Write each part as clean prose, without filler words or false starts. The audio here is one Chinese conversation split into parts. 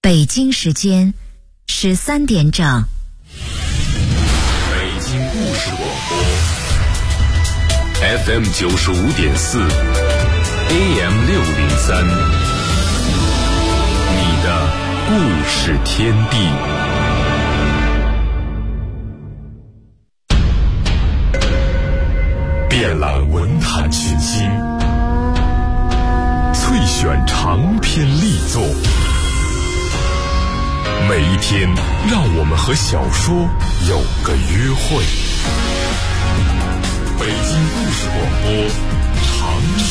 北京时间13点整。 北京故事广播 FM 95.4 AM 603，你的故事天地。遍览文坛群星，萃选长篇力作。每一天，让我们和小说有个约会。北京故事广播，长寿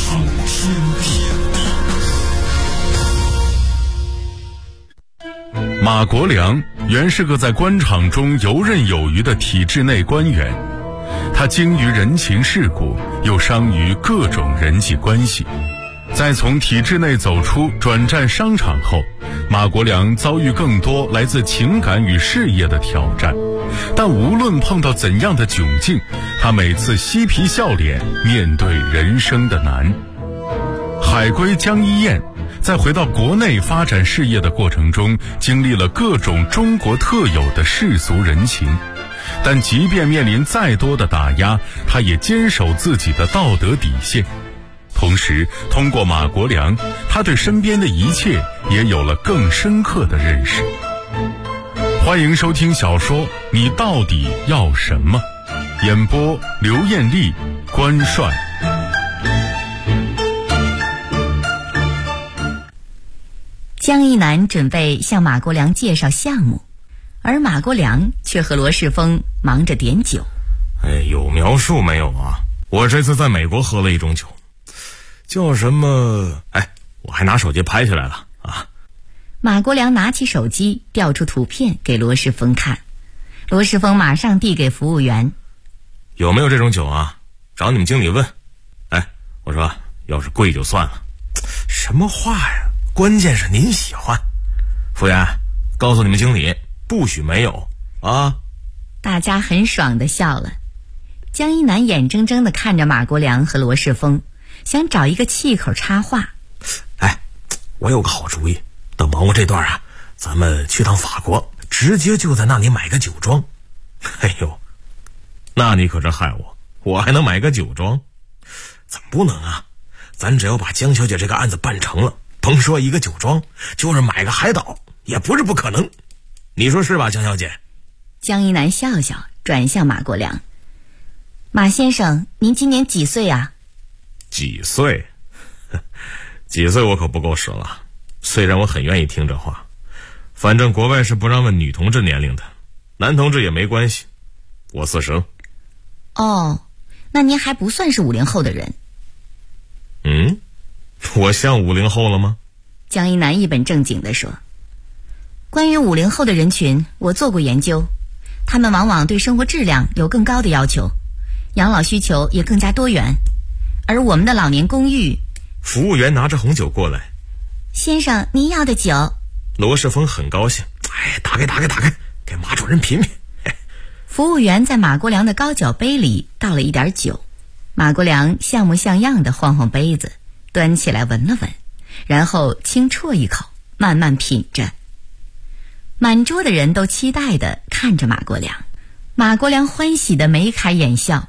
天地。马国良原是个在官场中游刃有余的体制内官员，他精于人情世故，又商于各种人际关系。在从体制内走出，转战商场后，马国良遭遇更多来自情感与事业的挑战，但无论碰到怎样的窘境，他每次嬉皮笑脸面对人生的难。海归江一燕在回到国内发展事业的过程中，经历了各种中国特有的世俗人情，但即便面临再多的打压，他也坚守自己的道德底线。同时，通过马国良，他对身边的一切也有了更深刻的认识。欢迎收听小说《你到底要什么》，演播刘艳丽、关帅。 江一南准备向马国良介绍项目，而马国良却和罗世峰忙着点酒。 有描述没有啊？我这次在美国喝了一种酒，叫什么？我还拿手机拍下来了啊！ 马国良拿起手机调出图片给罗世峰看，罗世峰马上递给服务员： 有没有这种酒啊？找你们经理问。我说要是贵就算了。什么话呀？关键是您喜欢。服务员，告诉你们经理，不许没有啊！ 大家很爽地笑了。江一南眼睁睁地看着马国良和罗世峰，想找一个气口插话。 我有个好主意，等忙过这段啊，咱们去趟法国，直接就在那里买个酒庄。 那你可是害我还能买个酒庄？ 怎么不能啊？咱只要把江小姐这个案子办成了，甭说一个酒庄，就是买个海岛也不是不可能。你说是吧，江小姐？ 江一南笑笑，转向马国良：马先生，您今年几岁啊？ 几岁？几岁我可不够使了，虽然我很愿意听这话，反正国外是不让问女同志年龄的，男同志也没关系。我40。 哦，那您还不算是50后的人。 我像50后了吗？ 江一南一本正经地说：关于50后的人群，我做过研究，他们往往对生活质量有更高的要求，养老需求也更加多元，而我们的老年公寓。 服务员拿着红酒过来： 先生，您要的酒。 罗世峰很高兴： 打开，给马主任品品。 服务员在马国良的高脚杯里倒了一点酒，马国良像模像样的晃晃杯子，端起来闻了闻，然后轻啜一口，慢慢品着。满桌的人都期待地看着马国良，马国良欢喜地眉开眼笑：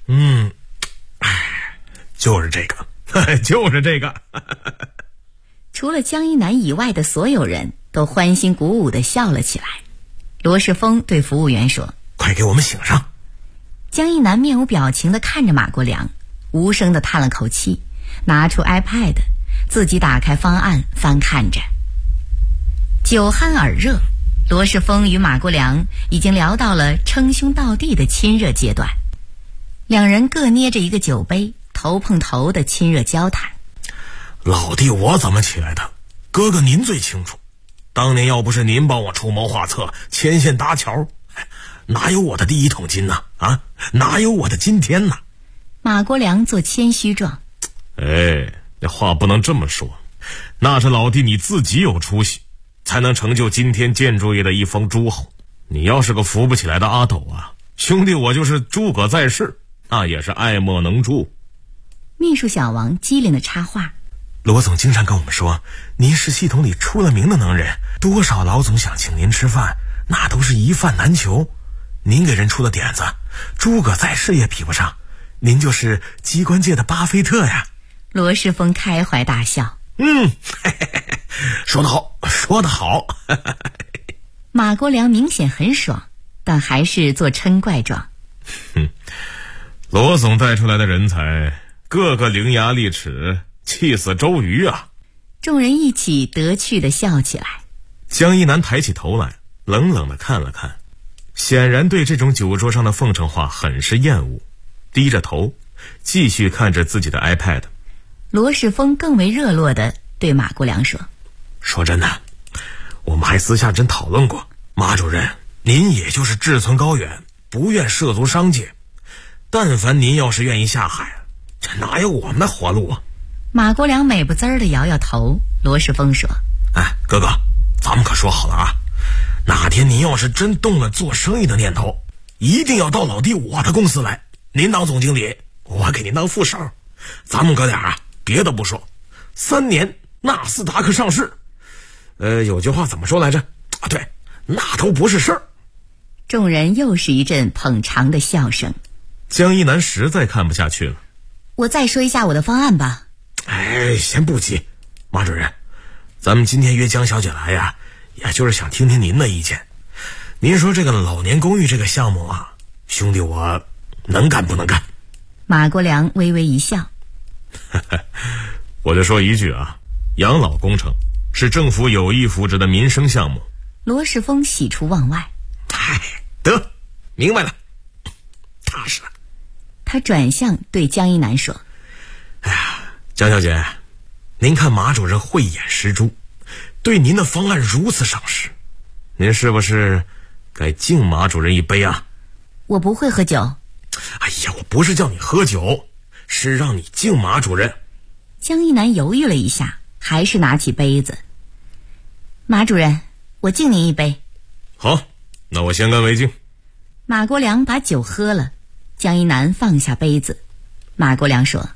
就是这个就是这个。 除了江一南以外的所有人都欢欣鼓舞地笑了起来。罗世峰对服务员说： 快给我们醒上。 江一南面无表情地看着马国良，无声地叹了口气，拿出 iPad 自己打开方案翻看着。酒酣耳热，罗世峰与马国良已经聊到了称兄道弟的亲热阶段，两人各捏着一个酒杯，头碰头的亲热交谈。 老弟我怎么起来的，哥哥您最清楚。当年要不是您帮我出谋划策，牵线搭桥，哪有我的第一桶金呢？哪有我的今天呢？ 马国良做谦虚状： 那话不能这么说，那是老弟你自己有出息，才能成就今天建筑业的一方诸侯。你要是个扶不起来的阿斗啊，兄弟我就是诸葛在世，那也是爱莫能助。 秘书小王机灵的插话： 罗总经常跟我们说，您是系统里出了名的能人，多少老总想请您吃饭，那都是一饭难求。您给人出的点子，诸葛在世也比不上，您就是机关界的巴菲特呀。 罗世峰开怀大笑。 说得好，说得好。 马国良明显很爽，但还是做嗔怪状。 罗总带出来的人才，个个伶牙俐齿，气死周瑜啊！ 众人一起得趣地笑起来。 江一南抬起头来，冷冷地看了看，显然对这种酒桌上的奉承话很是厌恶，低着头继续看着自己的 iPad。 罗世峰更为热络地对马国良说， 说真的，我们还私下真讨论过，马主任，您也就是志存高远，不愿涉足商界，但凡您要是愿意下海，这哪有我们的活路啊？ 马国良美不滋儿地摇摇头。罗世峰说， 哥哥，咱们可说好了啊，哪天您要是真动了做生意的念头，一定要到老弟我的公司来，您当总经理，我给您当副手，咱们哥俩别的不说，3年纳斯达克上市。有句话怎么说来着？对，那都不是事儿。 众人又是一阵捧场的笑声。 江一南实在看不下去了， 我再说一下我的方案吧。 先不急，马主任，咱们今天约江小姐来呀，也就是想听听您的意见。您说这个老年公寓这个项目啊，兄弟我能干不能干？ 马国良微微一笑。 我就说一句啊，养老工程是政府有意扶植的民生项目。 罗世峰喜出望外。 得，明白了，踏实了。 他转向对江一南说， 江小姐，您看马主任慧眼识珠，对您的方案如此赏识，您是不是该敬马主任一杯啊？ 我不会喝酒。 我不是叫你喝酒，是让你敬马主任。 江一南犹豫了一下，还是拿起杯子。马主任，我敬您一杯。 好，那我先干为敬。 马国良把酒喝了，江一南放下杯子。马国良说，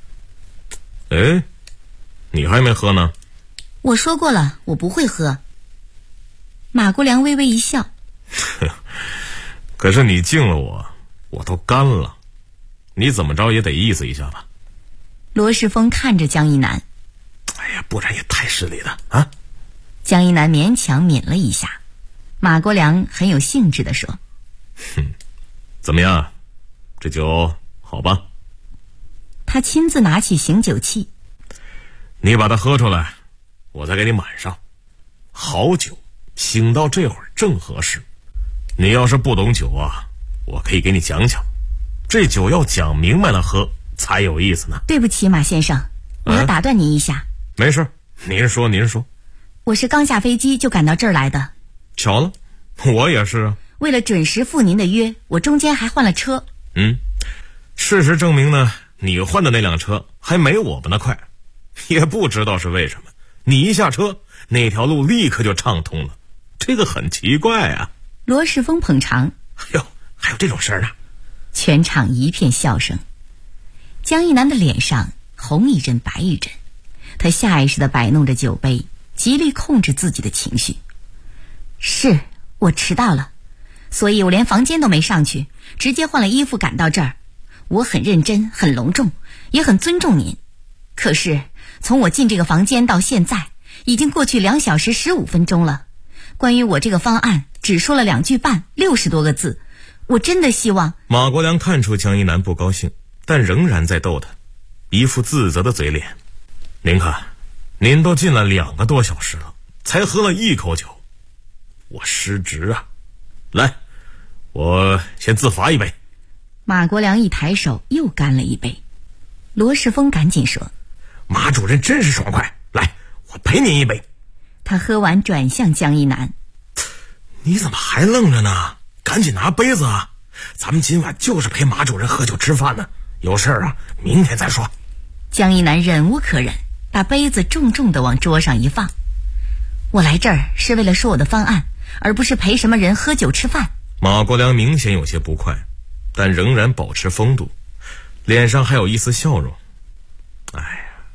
你还没喝呢？ 我说过了，我不会喝。马国良微微一笑。 可是你敬了我都干了，你怎么着也得意思一下吧。 罗世峰看着江一南， 不然也太失礼了啊。 江一南勉强抿了一下。马国良很有兴致地说， 怎么样，这酒好吧？ 他亲自拿起醒酒器。 你把它喝出来，我再给你满上。好酒醒到这会儿正合适。你要是不懂酒啊，我可以给你讲讲，这酒要讲明白了喝才有意思呢。 对不起马先生，我要打断您一下。 没事，您说。 我是刚下飞机就赶到这儿来的。 巧了，我也是啊。 为了准时赴您的约，我中间还换了车。 事实证明呢，你换的那辆车还没我们的快，也不知道是为什么，你一下车那条路立刻就畅通了，这个很奇怪啊。 罗世峰捧场。 还有这种事儿呢？ 全场一片笑声。江一南的脸上红一阵白一阵，他下意识地摆弄着酒杯，极力控制自己的情绪。是我迟到了，所以我连房间都没上去，直接换了衣服赶到这儿。我很认真，很隆重，也很尊重您。可是从我进这个房间到现在，已经过去2小时15分钟了。关于我这个方案，只说了2句半，60多个字。我真的希望…… 马国良看出江一南不高兴，但仍然在逗他，一副自责的嘴脸。您看，您都进了2个多小时了，才喝了1口酒，我失职啊！来，我先自罚1杯。 马国良一抬手又干了1杯。罗世峰赶紧说， 马主任真是爽快，来，我陪您1杯。 他喝完转向江一南， 你怎么还愣着呢？赶紧拿杯子啊！咱们今晚就是陪马主任喝酒吃饭呢，有事儿啊，明天再说。 江一南忍无可忍，把杯子重重地往桌上一放。我来这儿是为了说我的方案，而不是陪什么人喝酒吃饭。 马国良明显有些不快，但仍然保持风度，脸上还有一丝笑容。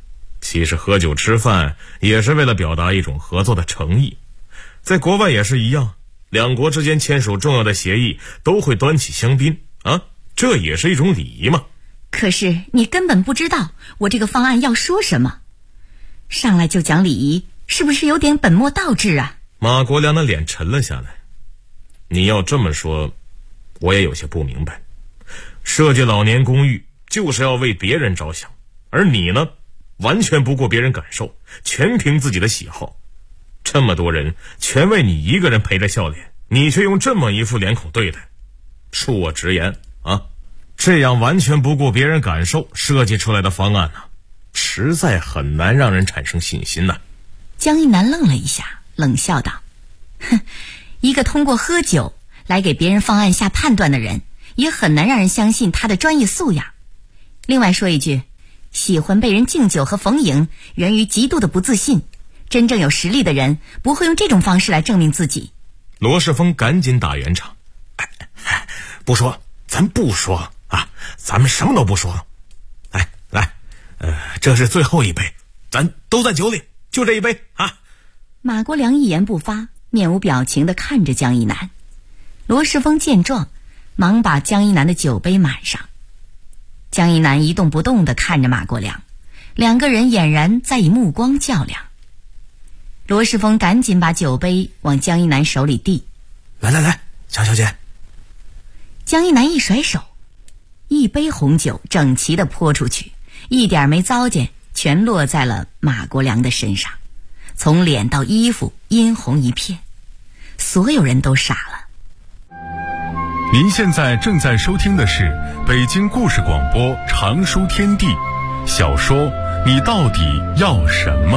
其实喝酒吃饭也是为了表达一种合作的诚意，在国外也是一样，两国之间签署重要的协议都会端起香槟啊，这也是一种礼仪嘛。 可是你根本不知道我这个方案要说什么，上来就讲礼仪，是不是有点本末倒置啊？ 马国良的脸沉了下来。你要这么说，我也有些不明白。设计老年公寓就是要为别人着想，而你呢，完全不顾别人感受，全凭自己的喜好。这么多人全为你一个人陪着笑脸，你却用这么一副脸孔对待。恕我直言啊，这样完全不顾别人感受设计出来的方案呢，实在很难让人产生信心呐。 江一南愣了一下，冷笑道：哼，一个通过喝酒来给别人方案下判断的人，也很难让人相信他的专业素养。另外说一句，喜欢被人敬酒和逢迎源于极度的不自信，真正有实力的人不会用这种方式来证明自己。 罗世峰赶紧打圆场： 不说，咱不说啊，咱们什么都不说。来，这是最后一杯，咱都在酒里，就这一杯啊。 马国良一言不发，面无表情地看着江一南。罗世峰见状，忙把江一南的酒杯满上。江一南一动不动地看着马国良，两个人俨然在以目光较量。罗世峰赶紧把酒杯往江一南手里递： 来，江小姐。 江一南一甩手，一杯红酒整齐地泼出去，一点没糟践，全落在了马国良的身上，从脸到衣服殷红一片，所有人都傻了。 您现在正在收听的是北京故事广播长书天地小说《你到底要什么》。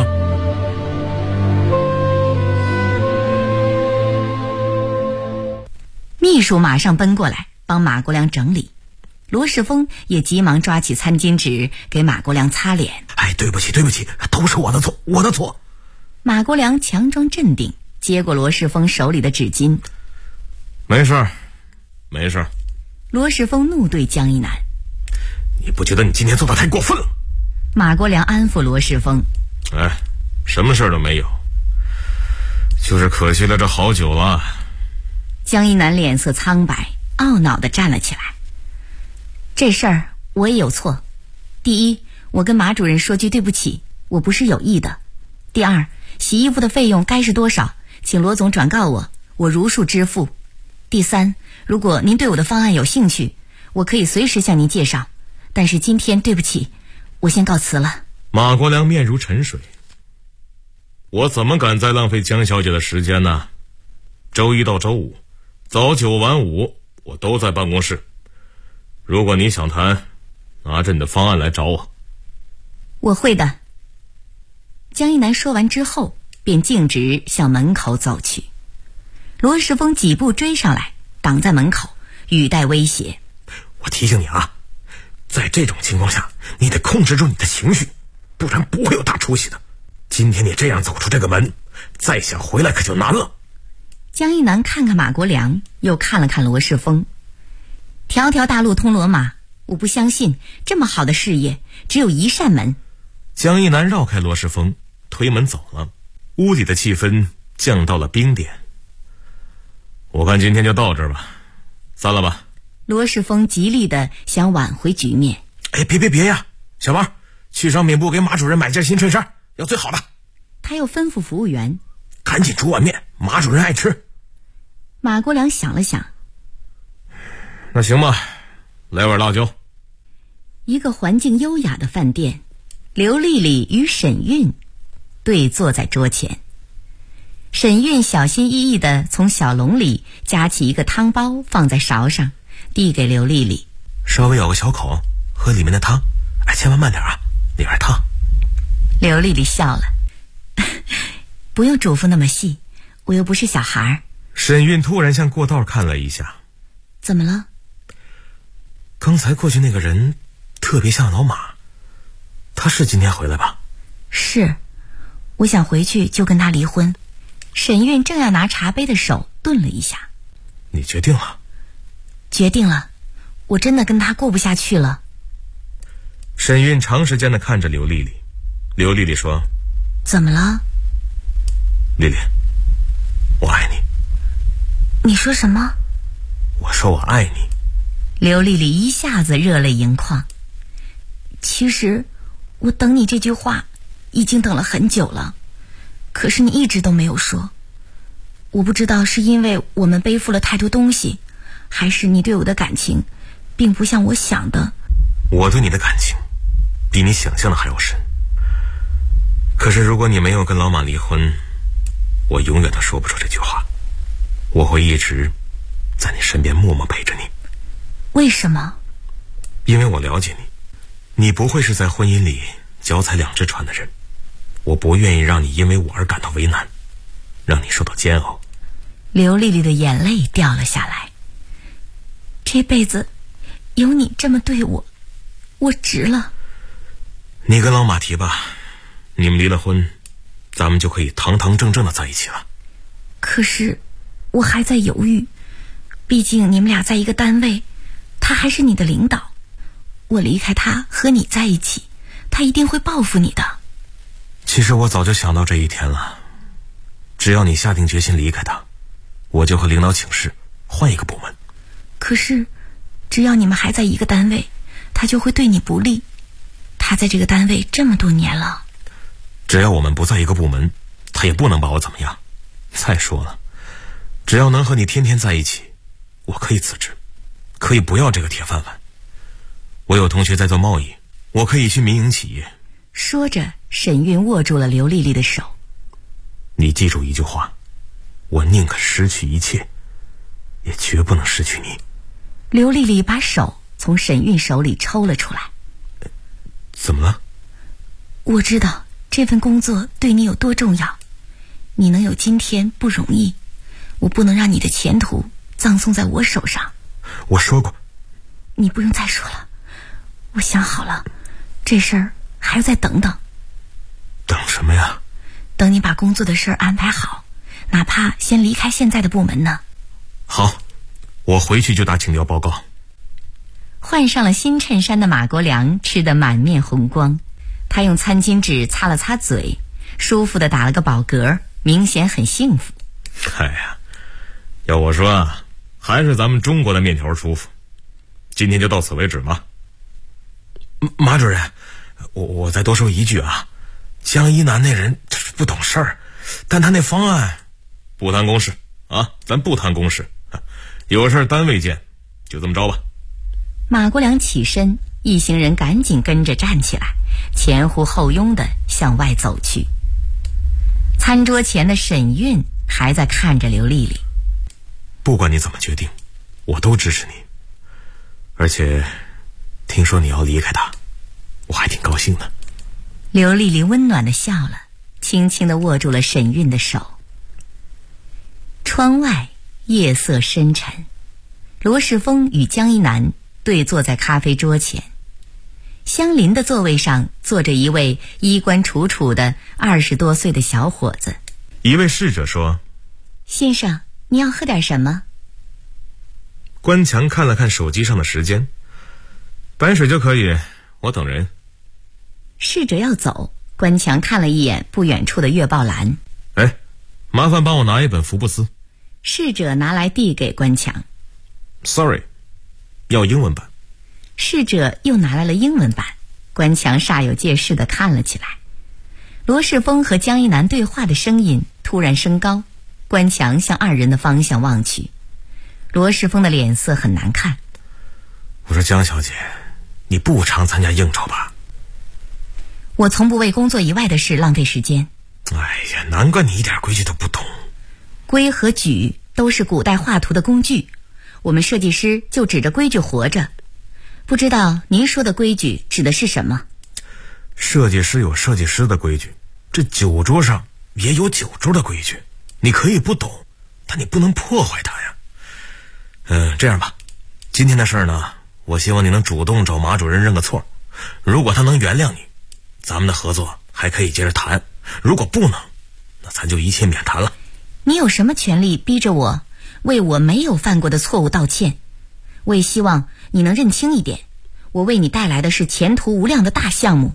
秘书马上奔过来帮马国良整理，罗世峰也急忙抓起餐巾纸给马国良擦脸。 对不起，都是我的错。 马国良强装镇定，接过罗世峰手里的纸巾。 没事。 罗世峰怒对江一南： 你不觉得你今天做的太过分了？ 马国良安抚罗世峰： 什么事都没有，就是可惜了这好酒了。 江一南脸色苍白，懊恼地站了起来：这事儿我也有错。第一，我跟马主任说句对不起，我不是有意的。第二，洗衣服的费用该是多少，请罗总转告我如数支付。第三，如果您对我的方案有兴趣，我可以随时向您介绍，但是今天对不起，我先告辞了。 马国良面如沉水：我怎么敢再浪费江小姐的时间呢？周一到周五早9晚5我都在办公室，如果你想谈，拿着你的方案来找我。 我会的。江一南说完之后便径直向门口走去。罗世峰几步追上来，挡在门口，语带威胁： 我提醒你啊，在这种情况下你得控制住你的情绪，不然不会有大出息的。今天你这样走出这个门，再想回来可就难了。 江一南看看马国良，又看了看罗世峰。条条大路通罗马，我不相信这么好的事业只有一扇门。 江一南绕开罗世峰，推门走了，屋里的气氛降到了冰点。我看今天就到这儿吧，散了吧。 罗世峰极力的想挽回局面。 别呀，小王，去商品部给马主任买件新衬衫，要最好的。 他又吩咐服务员： 赶紧煮碗面，马主任爱吃。 马国良想了想： 那行吧，来碗辣椒。 一个环境优雅的饭店，刘丽丽与沈韵对坐在桌前。沈韵小心翼翼地从小笼里夹起一个汤包放在勺上，递给刘丽丽： 稍微咬个小口，喝里面的汤，千万慢点啊，里边烫。 刘丽丽笑了：不用嘱咐那么细，我又不是小孩。 沈韵突然向过道看了一下： 怎么了？ 刚才过去那个人特别像老马，他是今天回来吧？ 是，我想回去就跟他离婚。沈韵正要拿茶杯的手顿了一下： 你决定了？ 决定了，我真的跟他过不下去了。 沈韵长时间地看着刘丽丽， 刘丽丽说：“ 怎么了？ 丽丽，我爱你。” 你说什么？ 我说我爱你。 刘丽丽一下子热泪盈眶。其实我等你这句话已经等了很久了，可是你一直都没有说。我不知道是因为我们背负了太多东西，还是你对我的感情并不像我想的。 我对你的感情比你想象的还要深，可是如果你没有跟老马离婚，我永远都说不出这句话。我会一直在你身边默默陪着你。 为什么？ 因为我了解你，你不会是在婚姻里脚踩两只船的人。我不愿意让你因为我而感到为难，让你受到煎熬。 刘丽丽的眼泪掉了下来。这辈子有你这么对我，我值了。 你跟老马提吧，你们离了婚，咱们就可以堂堂正正的在一起了。 可是我还在犹豫，毕竟你们俩在一个单位，他还是你的领导，我离开他和你在一起，他一定会报复你的。 其实我早就想到这一天了，只要你下定决心离开他，我就和领导请示换一个部门。 可是只要你们还在一个单位，他就会对你不利。他在这个单位这么多年了。 只要我们不在一个部门，他也不能把我怎么样。再说了，只要能和你天天在一起，我可以辞职，可以不要这个铁饭碗。我有同学在做贸易，我可以去民营企业。 说着，沈韵握住了刘丽丽的手。 你记住一句话，我宁可失去一切，也绝不能失去你。 刘丽丽把手从沈韵手里抽了出来。 怎么了？ 我知道这份工作对你有多重要，你能有今天不容易，我不能让你的前途葬送在我手上。 我说过。 你不用再说了，我想好了，这事儿还要再等等。 等什么呀？ 等你把工作的事儿安排好，哪怕先离开现在的部门呢。 好，我回去就打请调报告。 换上了新衬衫的马国良吃得满面红光，他用餐巾纸擦了擦嘴，舒服地打了个饱嗝，明显很幸福。 哎呀，要我说啊，还是咱们中国的面条舒服。今天就到此为止吧。马主任，我再多说一句啊，江一南那人不懂事儿，但他那方案不谈公事啊，咱不谈公事，有事单位见，就这么着吧。 马国良起身，一行人赶紧跟着站起来，前呼后拥地向外走去。餐桌前的沈韵还在看着刘丽丽。 不管你怎么决定，我都支持你。而且听说你要离开他，我还挺高兴的。 刘丽丽温暖地笑了，轻轻地握住了沈韵的手。窗外夜色深沉，罗世峰与江一南对坐在咖啡桌前，相邻的座位上坐着一位衣冠楚楚的20多岁的小伙子。 一位侍者说：“ 先生，你要喝点什么？” 关强看了看手机上的时间，白水就可以，我等人。 侍者要走，关强看了一眼不远处的月报栏。 哎，麻烦帮我拿一本福布斯。 侍者拿来递给关强。 Sorry， 要英文版。 侍者又拿来了英文版，关强煞有介事地看了起来。罗世峰和江一南对话的声音突然升高，关强向二人的方向望去。罗世峰的脸色很难看。 我说江小姐，你不常参加应酬吧？ 我从不为工作以外的事浪费时间。 哎呀，难怪你一点规矩都不懂。 规和矩都是古代画图的工具，我们设计师就指着规矩活着。不知道您说的规矩指的是什么？ 设计师有设计师的规矩，这酒桌上也有酒桌的规矩。你可以不懂，但你不能破坏它呀。这样吧，今天的事儿呢，我希望你能主动找马主任认个错。如果他能原谅你，咱们的合作还可以接着谈；如果不能，那咱就一切免谈了。 你有什么权利逼着我为我没有犯过的错误道歉？我也希望你能认清一点，我为你带来的是前途无量的大项目，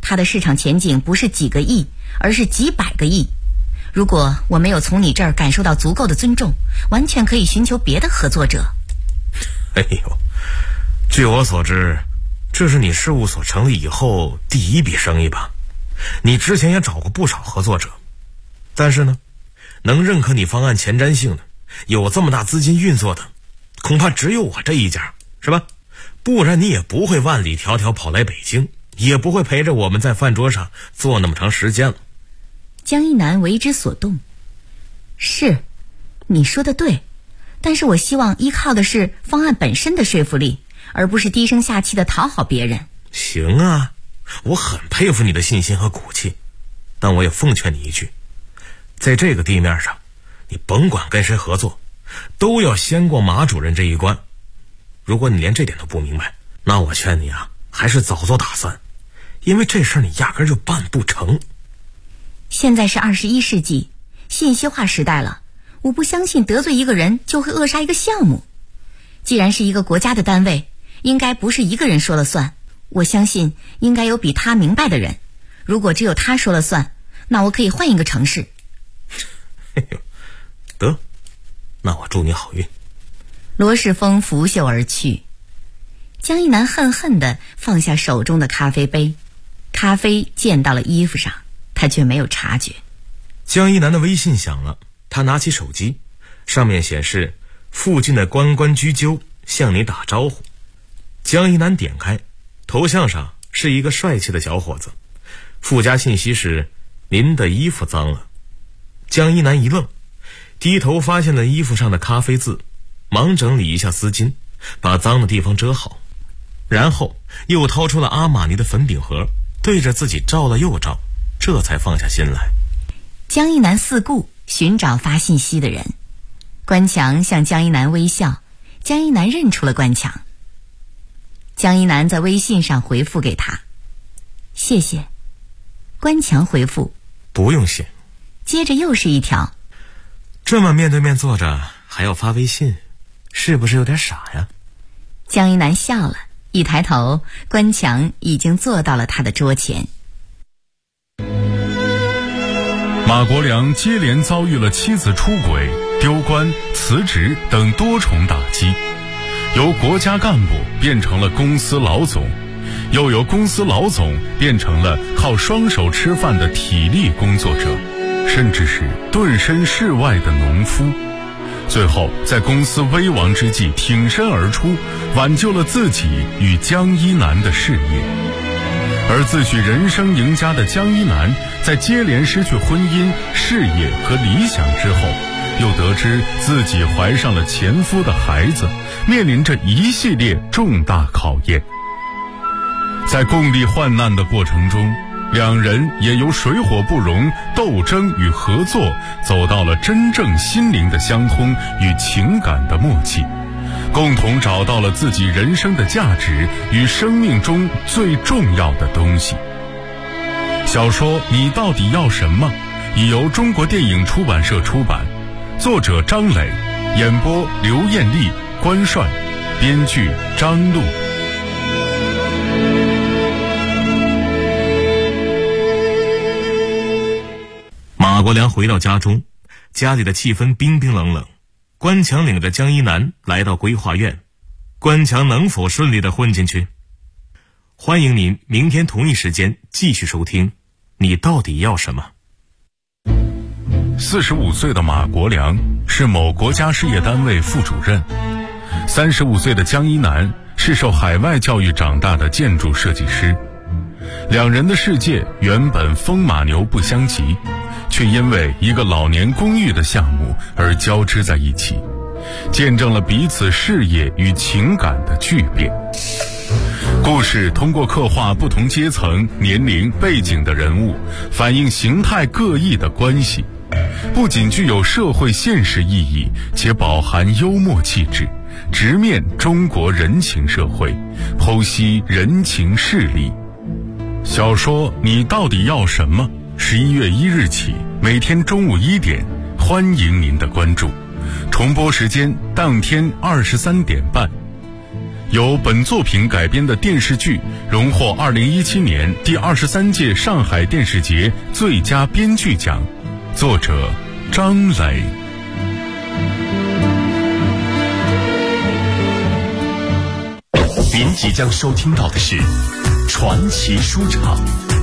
它的市场前景不是几个亿，而是几百个亿。如果我没有从你这儿感受到足够的尊重，完全可以寻求别的合作者。 哎呦，据我所知，这是你事务所成立以后第一笔生意吧？你之前也找过不少合作者，但是呢，能认可你方案前瞻性的，有这么大资金运作的，恐怕只有我这一家，是吧？不然你也不会万里迢迢跑来北京，也不会陪着我们在饭桌上坐那么长时间了。 江一南为之所动。是，你说的对，但是我希望依靠的是方案本身的说服力，而不是低声下气的讨好别人。 行啊，我很佩服你的信心和骨气，但我也奉劝你一句，在这个地面上，你甭管跟谁合作，都要先过马主任这一关。如果你连这点都不明白，那我劝你啊，还是早做打算，因为这事儿你压根就办不成。 现在是21世纪，信息化时代了，我不相信得罪一个人就会扼杀一个项目。既然是一个国家的单位，应该不是一个人说了算，我相信应该有比他明白的人。如果只有他说了算，那我可以换一个城市。 得，那我祝你好运。 罗世峰拂袖而去。江一南恨恨地放下手中的咖啡杯，咖啡溅到了衣服上，他却没有察觉。 江一南的微信响了，他拿起手机，上面显示附近的关关雎鸠向你打招呼。江一南点开，头像上是一个帅气的小伙子，附加信息是您的衣服脏了。江一南一愣，低头发现了衣服上的咖啡渍，忙整理一下丝巾，把脏的地方遮好，然后又掏出了阿玛尼的粉饼盒，对着自己照了又照，这才放下心来。 江一南四顾寻找发信息的人，关强向江一南微笑，江一南认出了关强。江一南在微信上回复给他，谢谢。关强回复， 不用谢。 接着又是一条， 这么面对面坐着还要发微信，是不是有点傻呀？ 江一南笑了，一抬头，关强已经坐到了他的桌前。 马国良接连遭遇了妻子出轨、丢官、辞职等多重打击，由国家干部变成了公司老总，又由公司老总变成了靠双手吃饭的体力工作者，甚至是遁身世外的农夫。最后在公司危亡之际挺身而出，挽救了自己与江一南的事业。而自诩人生赢家的江一南，在接连失去婚姻、事业和理想之后，又得知自己怀上了前夫的孩子，面临着一系列重大考验。在共历患难的过程中，两人也由水火不容、斗争与合作，走到了真正心灵的相通与情感的默契，共同找到了自己人生的价值与生命中最重要的东西。小说《你到底要什么》已由中国电影出版社出版，作者张磊，演播刘艳丽、关帅，编剧张璐。 马国良回到家中，家里的气氛冰冰冷冷。关强领着江一南来到规划院，关强能否顺利地混进去？欢迎您明天同一时间继续收听《你到底要什么》。 45岁的马国良是某国家事业单位副主任，35岁的江一南是受海外教育长大的建筑设计师。两人的世界原本风马牛不相及，却因为一个老年公寓的项目而交织在一起，见证了彼此事业与情感的巨变。故事通过刻画不同阶层、年龄、背景的人物，反映形态各异的关系，不仅具有社会现实意义，且饱含幽默气质，直面中国人情社会，剖析人情事理。小说《你到底要什么》11月1日起，每天中午1点，欢迎您的关注。重播时间当天23点半。 由本作品改编的电视剧荣获2017年第23届上海电视节最佳编剧奖，作者张磊。 您即将收听到的是传奇书场。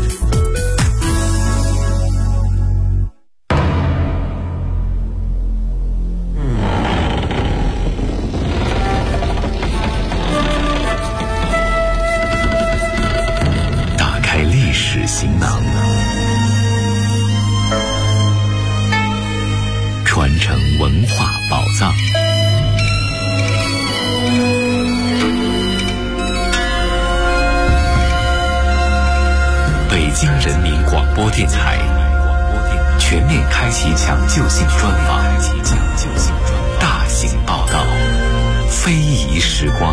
打开历史行囊，传承文化宝藏。北京人民广播电台全面开启抢救性专访，大型报道，非遗时光。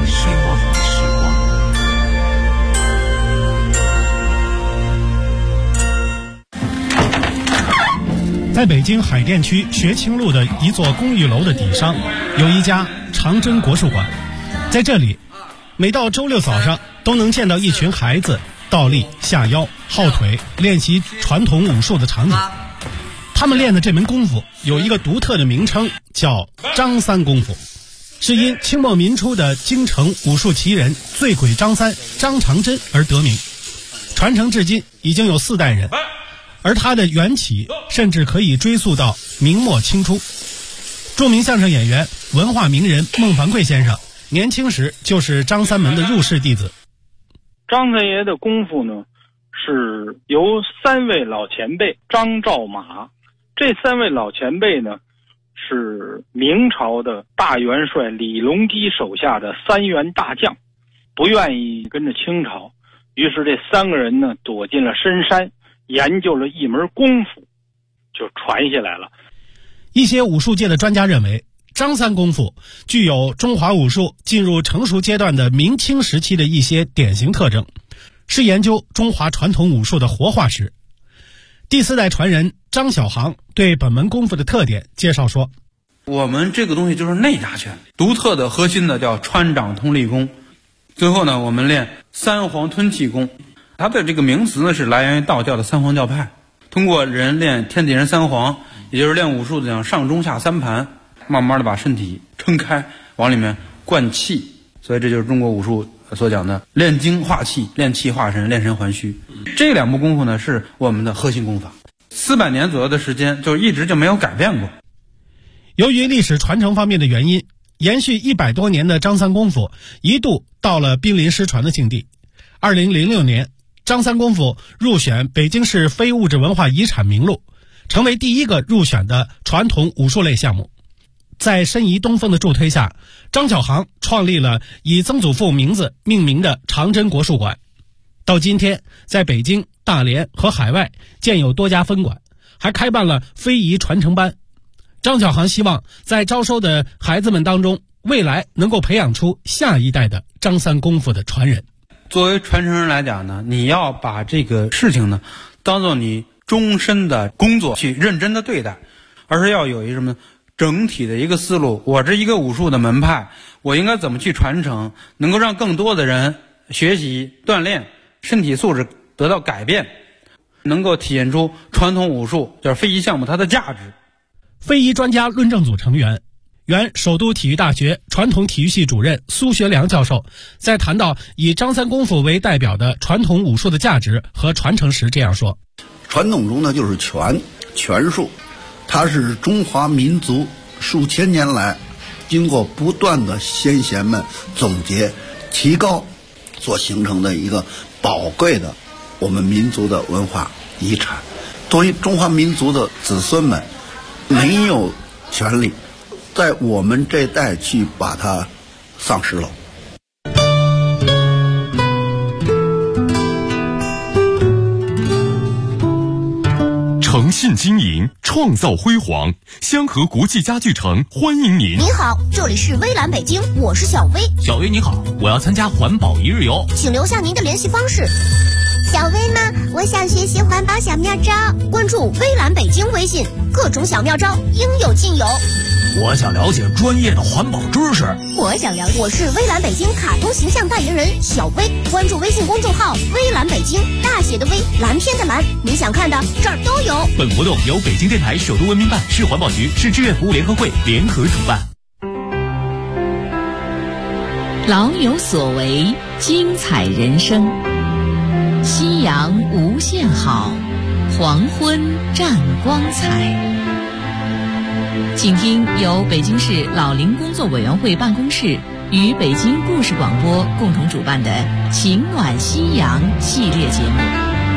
在北京海淀区学清路的一座公寓楼的底上，有一家长征国术馆。在这里，每到周六早上都能见到一群孩子倒立、下腰、耗腿练习传统武术的场景。他们练的这门功夫有一个独特的名称，叫张三功夫，是因清末民初的京城武术奇人醉鬼张三张长珍而得名，传承至今已经有4代人，而它的缘起甚至可以追溯到明末清初。著名相声演员、文化名人孟凡贵先生年轻时就是张三门的入室弟子。 张三爷的功夫呢，是由3位老前辈张赵马，这3位老前辈呢是明朝的大元帅李隆基手下的3员大将，不愿意跟着清朝，于是这3个人呢躲进了深山，研究了一门功夫，就传下来了。 一些武术界的专家认为，张三功夫具有中华武术进入成熟阶段的明清时期的一些典型特征，是研究中华传统武术的活化石。第4代传人张小航对本门功夫的特点介绍说， 我们这个东西就是内家拳，独特的核心的叫穿掌通力功。最后呢，我们练三皇吞气功，它的这个名词呢是来源于道教的三皇教派，通过人练天地人三皇，也就是练武术的讲上中下3盘，慢慢的把身体撑开，往里面灌气，所以这就是中国武术所讲的练精化气、练气化神、练神还虚。这2部功夫呢是我们的核心功法，400年左右的时间就一直就没有改变过。 由于历史传承方面的原因，延续100多年的张三功夫一度到了濒临失传的境地。2006年，张三功夫入选北京市非物质文化遗产名录，成为第1个入选的传统武术类项目。在申遗东风的助推下，张小航创立了以曾祖父名字命名的长征国术馆。到今天，在北京、大连和海外建有多家分馆，还开办了非遗传承班。张小航希望在招收的孩子们当中，未来能够培养出下一代的张三功夫的传人。 作为传承人来讲呢，你要把这个事情呢当做你终身的工作去认真的对待，而是要有一什么整体的一个思路。我这一个武术的门派，我应该怎么去传承，能够让更多的人学习锻炼，身体素质得到改变，能够体现出传统武术就是非遗项目它的价值。 非遗专家论证组成员、原首都体育大学传统体育系主任苏学良教授在谈到以张三功夫为代表的传统武术的价值和传承时这样说： 传统中呢就是拳术，它是中华民族数千年来经过不断的先贤们总结提高所形成的一个宝贵的我们民族的文化遗产。作为中华民族的子孙们，没有权利在我们这代去把它丧失了。 诚信经营，创造辉煌。香河国际家具城欢迎您。 您好，这里是微蓝北京，我是小薇。 小薇你好，我要参加环保一日游， 请留下您的联系方式。 小薇吗？我想学习环保小妙招，关注微蓝北京微信，各种小妙招应有尽有。 我想了解专业的环保知识。 我是微蓝北京卡通形象代言人小薇，关注微信公众号微蓝北京，大写的微，蓝天的蓝，你想看的这儿都有。 本活动由北京电台首都文明办、市环保局、市志愿服务联合会联合主办。 老有所为，精彩人生。夕阳无限好，黄昏占光彩。请听由北京市老龄工作委员会办公室与北京故事广播共同主办的《情暖夕阳》系列节目。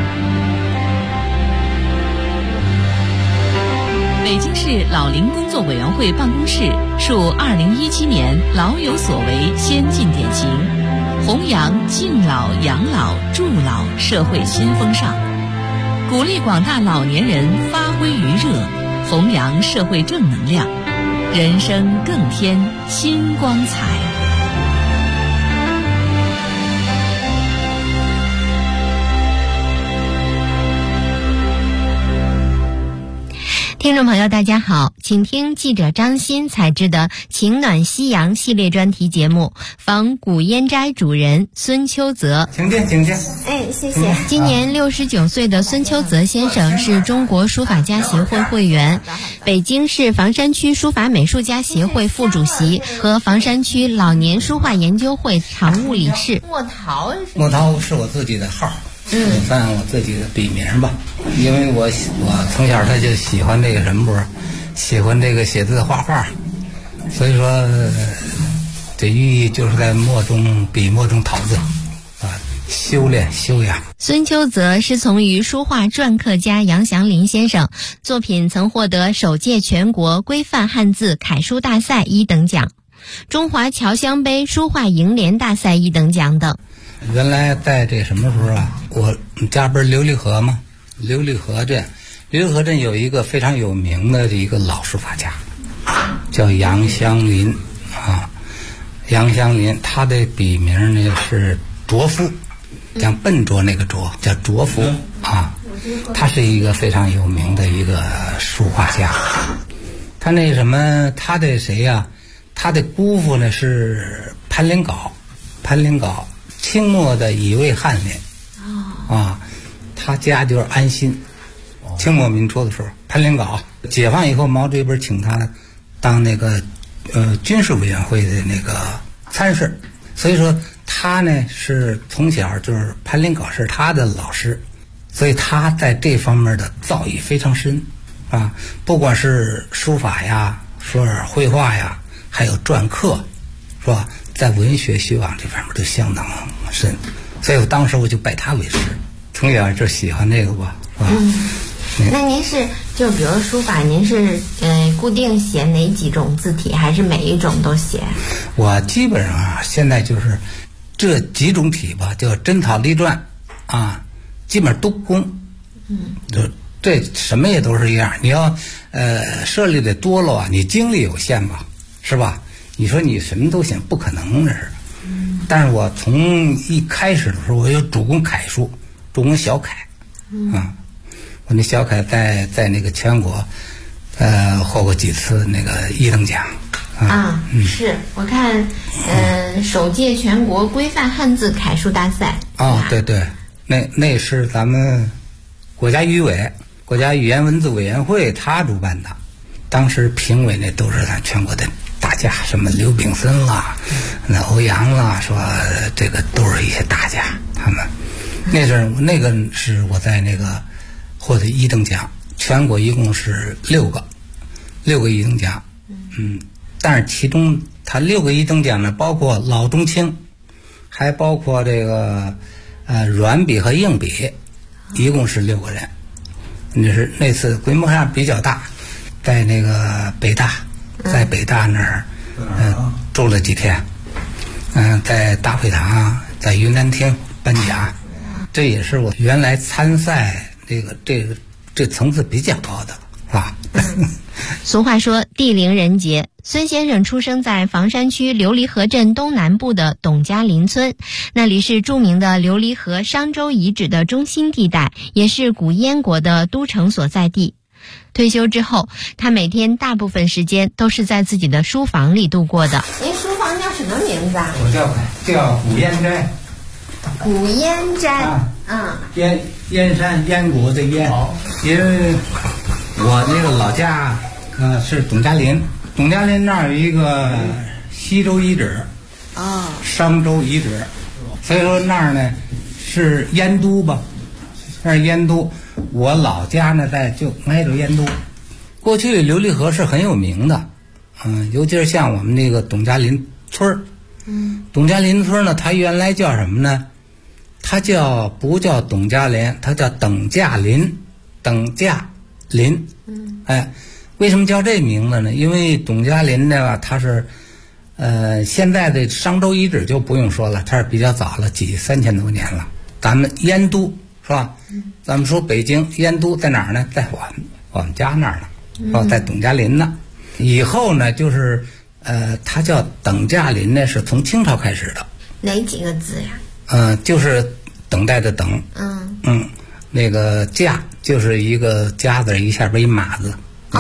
北京市老龄工作委员会办公室树2017年老有所为先进典型，弘扬敬老、养老、助老社会新风尚，鼓励广大老年人发挥余热，弘扬社会正能量，人生更添新光彩。 听众朋友大家好，请听记者张欣采制的情暖夕阳系列专题节目，访古烟斋主人孙秋泽。 请进。 谢谢。今年69岁的孙秋泽先生是中国书法家协会会员，北京市房山区书法美术家协会副主席和房山区老年书画研究会常务理事。 莫涛是我自己的号，算我自己的笔名吧，因为我从小他就喜欢这个什么不是，喜欢这个写字画画，所以说这寓意就是在笔墨中陶醉啊，修炼修养。 孙秋泽师从于书画篆刻家杨祥林先生，作品曾获得首届全国规范汉字楷书大赛1等奖、中华侨乡杯书画楹联大赛1等奖等。 原来在这什么时候啊，我家不是琉璃河吗？琉璃河镇有一个非常有名的一个老书法家，叫杨祥林啊。杨祥林他的笔名呢是卓夫，像笨拙那个拙叫卓夫啊。他是一个非常有名的一个书画家。他那什么，他的谁呀？他的姑父呢是潘林镐，清末的一位翰林啊，他家就是安新。清末民初的时候，潘林镐解放以后，毛主席不是请他当那个军事委员会的那个参事，所以说他呢是从小就是潘林镐是他的老师，所以他在这方面的造诣非常深啊，不管是书法呀，说是绘画呀，还有篆刻，是吧？在文学修养这方面都相当深，所以我当时我就拜他为师，从小就喜欢这个吧，是吧？ 那您是就比如书法，您是固定写哪几种字体，还是每一种都写？ 我基本上啊，现在就是这几种体吧，叫真草隶篆啊，基本上都攻。就这什么也都是一样。你要设立的多了啊，你精力有限吧，是吧？你说你什么都行，不可能这是。但是我从一开始的时候，我有主攻楷书，主攻小楷啊。我那小楷在那个全国获过几次那个1等奖啊。 是我看首届全国规范汉字楷书大赛啊，对，那是咱们国家语委国家语言文字委员会他主办的，当时评委呢都是咱全国的大家，什么刘炳森啦，那欧阳啦，说这个都是一些大家，他们那个是我在那个获得1等奖，全国一共是6个1等奖，但是其中他6个1等奖呢，包括老中青，还包括这个软笔和硬笔，一共是6个人。那次规模上比较大，在那个北大，在北大那儿住了几天，在大会堂，在云南厅颁奖，这也是我原来参赛这层次比较高的，是吧？ 俗话说地灵人杰，孙先生出生在房山区琉璃河镇东南部的董家林村，那里是著名的琉璃河商周遗址的中心地带，也是古燕国的都城所在地。退休之后，他每天大部分时间都是在自己的书房里度过的。 您书房叫什么名字啊？ 我叫古燕斋。 古燕斋。 燕山燕谷的燕。因为我那个老家是董家林，董家林那儿有一个西周遗址，商周遗址，所以说那儿呢是燕都吧，那是燕都。我老家呢就挨着燕都。过去琉璃河是很有名的，尤其是像我们那个董家林村儿。董家林村呢，它原来叫什么呢？它不叫董家林，它叫等价林，等价林。为什么叫这名字呢？因为董家林呢，它是现在的商周遗址就不用说了，它是比较早了，3000多年了。咱们燕都是吧？咱们说北京燕都在哪儿呢？在我们家那儿呢，在董家林呢。以后呢，就是它叫等价林呢，是从清朝开始的。 哪几个字呀？ 就是等待的等。那个价就是一个家字，一下边一马字。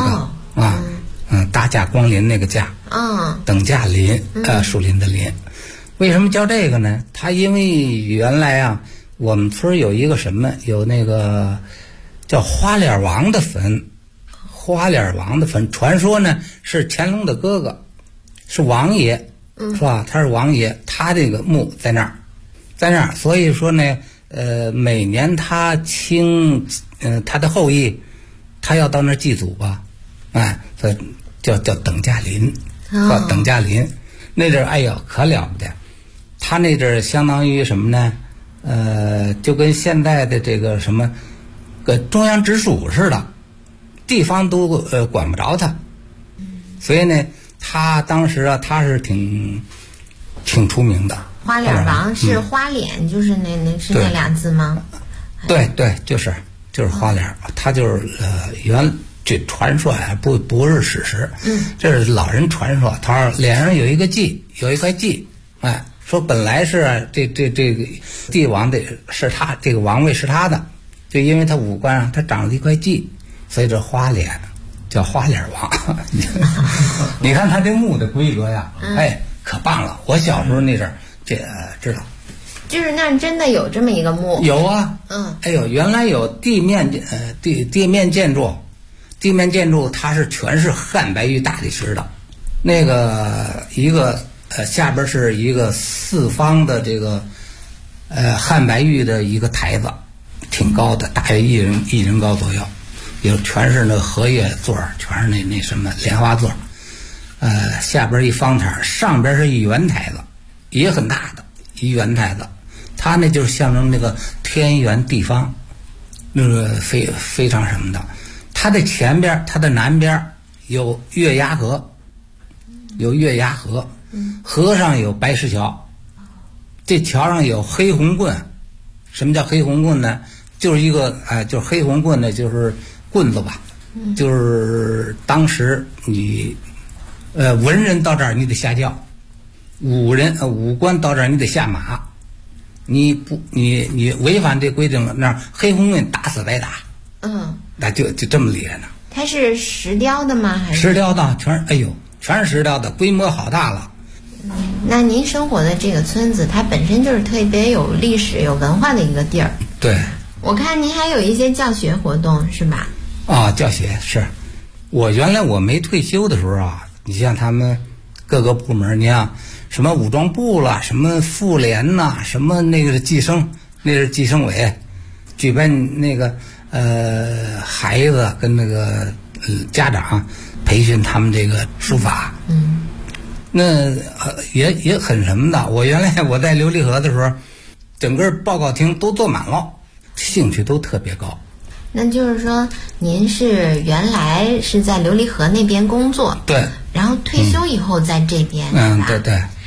大驾光临那个驾。等价林，树林的林。为什么叫这个呢？它因为原来啊，我们村有一个什么，有那个叫花脸王的坟。花脸王的坟，传说呢是乾隆的哥哥，是王爷，是吧？他是王爷，他这个墓在那儿，所以说呢，每年他他的后裔，他要到那儿祭祖吧，所以叫等价林，叫等价林。那阵儿，哎呦，可了不得，他那阵儿相当于什么呢？就跟现在的这个什么，跟中央直属似的。地方都管不着他，所以呢，他当时啊，他是挺出名的。 花脸王是花脸，就是是那俩字吗？ 对，就是花脸，他就是这传说呀，不是史实，这是老人传说。他说脸上有一块记，说本来是这个帝王的是他，这个王位是他的，就因为他五官上他长了一块记。所以这花脸叫花脸王。你看他这墓的规格呀，可棒了。我小时候那阵儿知道， 就是那真的有这么一个墓。 有啊，原来有地面建筑，它是全是汉白玉大理石的，那个一个下边是一个四方的这个汉白玉的一个台子，挺高的，大约一人高左右。全是那个荷叶座，全是那什么莲花座，下边一方台，上边是一圆台子，也很大的一圆台子，它那就是象征那个天圆地方，那个非常什么的。它的前边，它的南边有月牙河，河上有白石桥，这桥上有黑红棍。什么叫黑红棍呢？就是一个就是黑红棍呢，就是棍子吧，就是当时你文人到这儿你得下轿，武官到这儿你得下马，你违反这规定了，那黑红棍打死白打。那就这么厉害呢。 它是石雕的吗？还是石雕的？全是石雕的，规模好大了。 那您生活的这个村子，它本身就是特别有历史、有文化的一个地儿。 对。 我看您还有一些教学活动是吧？ 教学是。原来我没退休的时候啊，你像他们各个部门，你像什么武装部了，什么妇联呐，什么那个计生，那是计生委举办那个孩子跟那个家长培训他们这个书法。那也很什么的。我原来我在琉璃河的时候，整个报告厅都坐满了，兴趣都特别高。 那就是说，您是原来是在琉璃河那边工作， 对， 然后退休以后在这边， 对。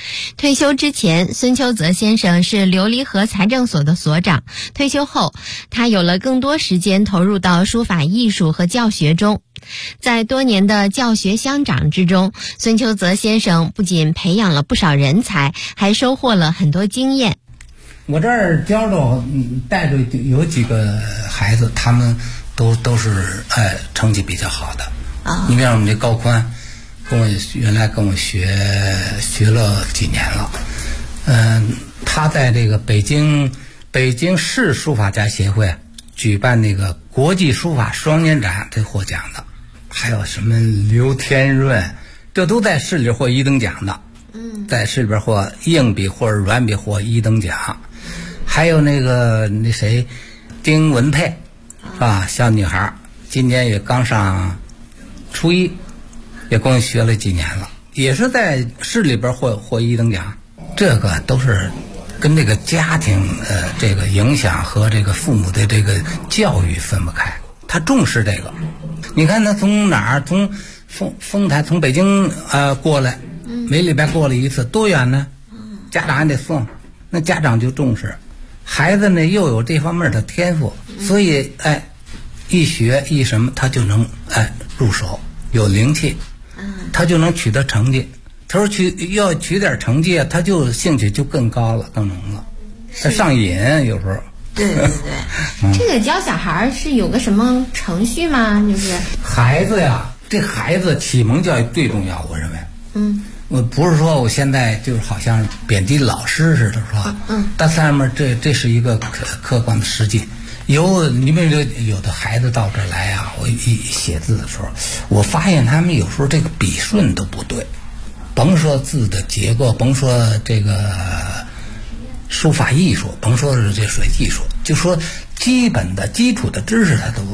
退休之前，孙秋泽先生是琉璃河财政所的所长。退休后，他有了更多时间投入到书法艺术和教学中。在多年的教学相长之中，孙秋泽先生不仅培养了不少人才，还收获了很多经验。 我这儿教着带着有几个孩子，他们都是成绩比较好的啊。你比方我们这高宽，原来跟我学了几年了，他在这个北京市书法家协会举办那个国际书法双年展，这获奖的。还有什么刘天润，这都在市里获1等奖的。在市里边获硬笔或者软笔获1等奖。还有那谁，丁文佩，是吧？小女孩，今年也刚上初一，也跟我学了几年了，也是在市里边获1等奖。这个都是跟这个家庭这个影响和这个父母的这个教育分不开。他重视这个。你看他从哪儿？从丰台，从北京过来，每礼拜过来一次，多远呢？家长还得送，那家长就重视。孩子呢又有这方面的天赋，所以一学一什么他就能入手，有灵气，他就能取得成绩。他说要取点成绩，他就兴趣就更高了，更浓了，他上瘾有时候。 对，这个教小孩是有个什么程序吗？就是孩子呀，这孩子启蒙教育最重要，我认为。我不是说我现在就是好像贬低老师似的，是吧？但上面这是一个客观的实际。你们有的孩子到这儿来啊，我一写字的时候，我发现他们有时候这个笔顺都不对，甭说字的结构，甭说这个书法艺术，甭说是这水艺术，就说基本的基础的知识他都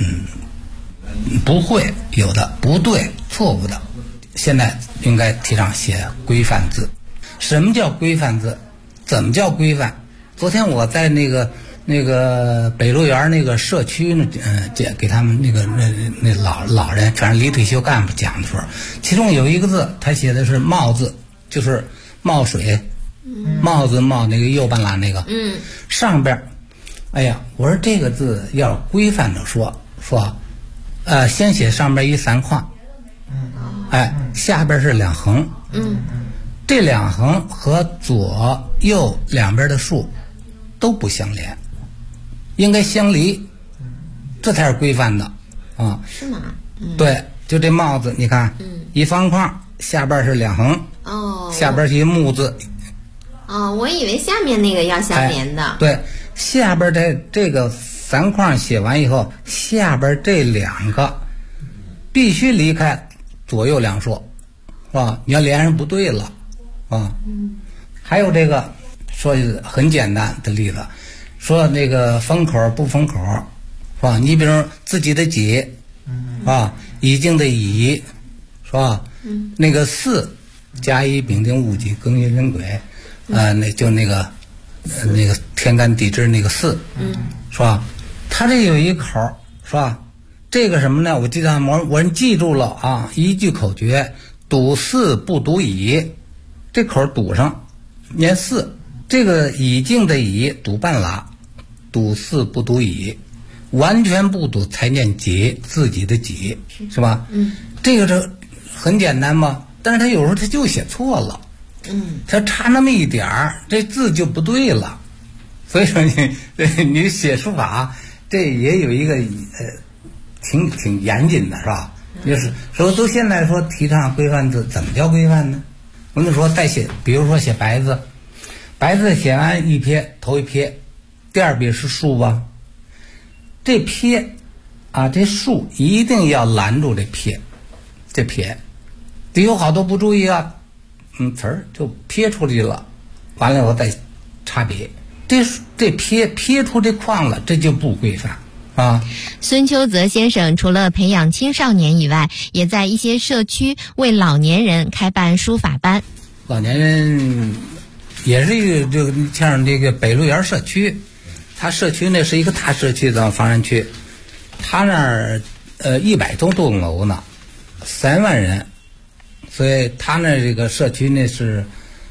不会，有的不对，错误的。现在应该提倡写规范字。什么叫规范字？怎么叫规范？昨天我在那个北路园那个社区呢，给他们那老人，反正离退休干部讲的时候，其中有一个字，他写的是冒字，就是冒水，冒字冒那个右半拉那个，上边，我说这个字要规范的说，先写上边一3框。下边是2横，这2横和左右两边的竖都不相连，应该相离，这才是规范的啊。 是吗？ 对，就这帽子，你看，一方框，下边是2横，下边是一木字。 我以为下面那个要相连的。 对，下边这个3框写完以后，下边这2个必须离开左右两竖，是吧？你要连上不对了，还有这个说很简单的例子，说那个封口不封口，是吧？你比如自己的己，是吧？已经的已，是吧？那个巳甲乙丙丁戊己庚寅壬癸，那就那个天干地支那个巳，是吧？它这有一口，是吧？这个什么呢？我记得我记住了啊，一句口诀：堵巳不堵乙，这口堵上，念巳。这个已经的乙堵半拉，堵巳不堵乙，完全不堵才念己，自己的己，是吧？这个很简单嘛，但是他有时候他就写错了，他差那么一点儿，这字就不对了。所以说你写书法，这也有一个挺严谨的，是吧？就是说都现在说提倡规范字，怎么叫规范呢？我们说再写，比如说写白字，白字写完一撇，头一撇，第二笔是竖吧？这撇啊，这竖一定要拦住这撇，这撇，得有好多不注意啊，词儿就撇出去了，完了以后再插笔，这撇出这框了，这就不规范。 孙秋泽先生除了培养青少年以外，也在一些社区为老年人开办书法班。 老年人也是一个，就像这个北路园社区，他社区呢是一个大社区的房山区，他那儿100多栋楼呢，3万人，所以他那这个社区呢是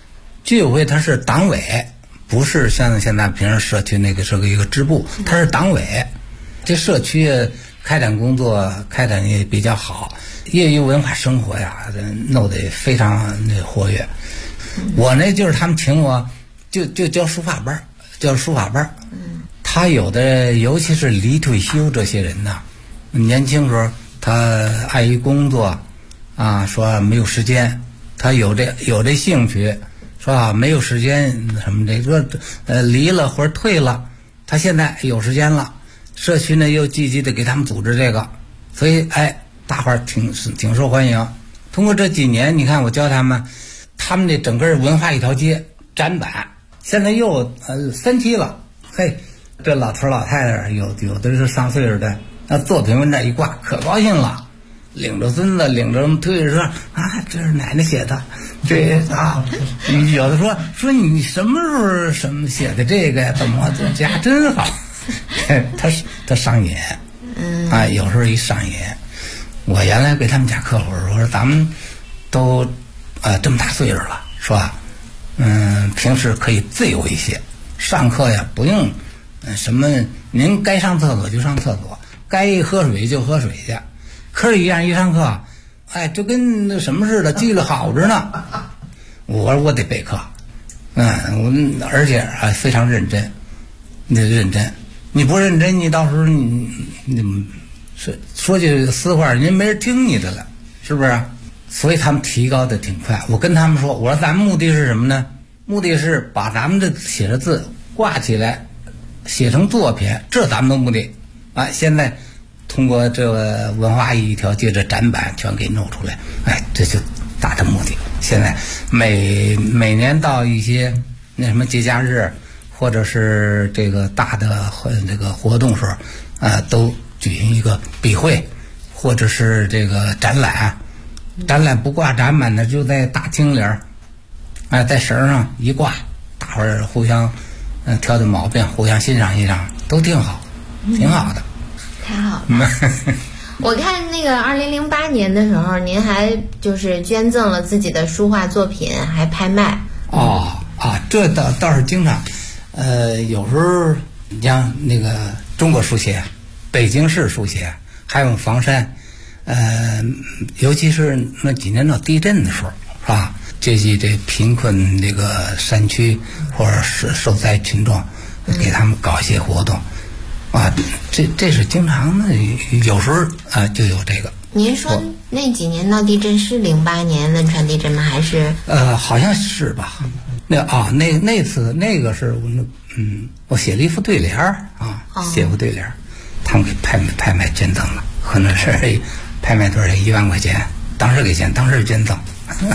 居委会它是党委，不是像现在平时社区那个是一个支部，它是党委。这社区开展工作开展也比较好，业余文化生活呀弄得非常活跃。我呢就是他们请我就教书法班，他有的尤其是离退休这些人呢，年轻时候他碍于工作啊，说没有时间，他有这兴趣，说没有时间什么这个离了或者退了，他现在有时间了，社区呢又积极的给他们组织这个，所以大伙儿挺受欢迎。通过这几年，你看我教他们这整个文化一条街展板，现在又3期了，嘿，这老头老太太有的是上岁数的，那作品往这一挂，可高兴了，领着孙子领着推着车啊，这是奶奶写的，这啊，有的说你什么时候写的这个呀？怎么这家真好？他上瘾，有时候一上瘾。我原来给他们家客户说，咱们都这么大岁数了，是吧？平时可以自由一些，上课呀不用什么，您该上厕所就上厕所，该喝水就喝水去。可是一上课，就跟那什么似的，记了好着呢。我得备课，而且非常认真，你得认真。你不认真，你到时候你说句私话，人没人听你的了，是不是？所以他们提高的挺快。我跟他们说，我说咱们目的是什么呢？目的是把咱们这写的字挂起来，写成作品，这咱们的目的。现在通过这个文化一条街的展板全给弄出来，这就达成目的。现在每年到一些那什么节假日，或者是这个大的这个活动时候，都举行一个笔会，或者是这个展览。展览不挂展板呢，就在大厅里在绳上一挂，大伙儿互相挑挑毛病，互相欣赏欣赏，都挺好，挺好的。 太好了。我看那个2008年的时候，您还就是捐赠了自己的书画作品，还拍卖。这倒是经常。有时候你像那个中国书协、北京市书协，还有房山，尤其是那几年闹地震的时候，是吧？接济这贫困这个山区或者是受灾群众，给他们搞一些活动，这是经常的，有时候就有这个。 您说那几年闹地震是08年汶川地震吗？还是？ 好像是吧。那次那个是我写了一副对联写副对联，他们给拍卖捐赠了，可能是拍卖多少1万块钱，当时给钱，当时捐赠。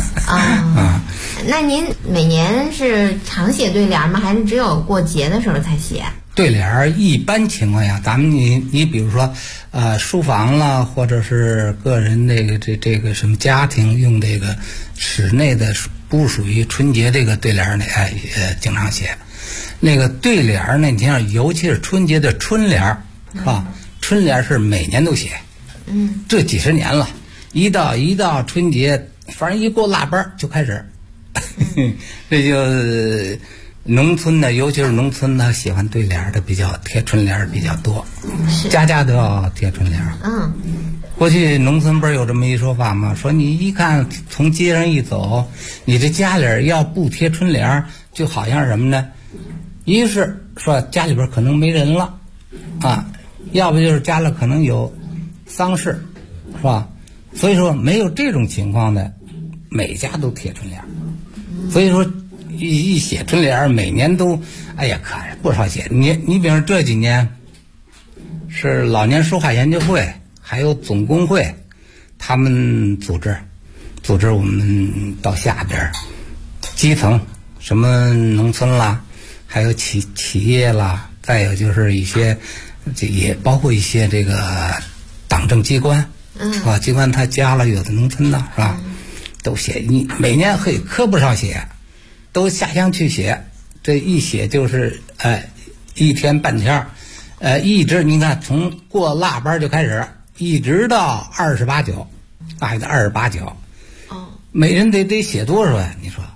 那您每年是常写对联吗？还是只有过节的时候才写？ 对联一般情况下，咱们你比如说书房了，或者是个人这个什么家庭用这个室内的不属于春节这个对联呢，经常写。那个对联呢，你像尤其是春节的春联春联是每年都写，这几十年了，一到春节，反正一过腊八就开始，这就农村的，尤其是农村的喜欢对联的比较贴春联比较多，家家都要贴春联。过去农村不是有这么一说法吗？说你一看从街上一走，你这家里要不贴春联，就好像是什么呢？一是说家里边可能没人了要不就是家里可能有丧事，是吧？所以说没有这种情况的，每家都贴春联。所以说一写春联，每年都可不少写。你比如这几年是老年书画研究会还有总工会，他们组织我们到下边基层，什么农村啦，还有企业啦，再有就是一些也包括一些这个党政机关，是吧？机关他加了有的农村的，是吧？都写，你每年可不少写，都下乡去写，这一写就是一天半天，一直你看从过腊八就开始，一直到28、9，大概28、9，每人得写多少呀？你说？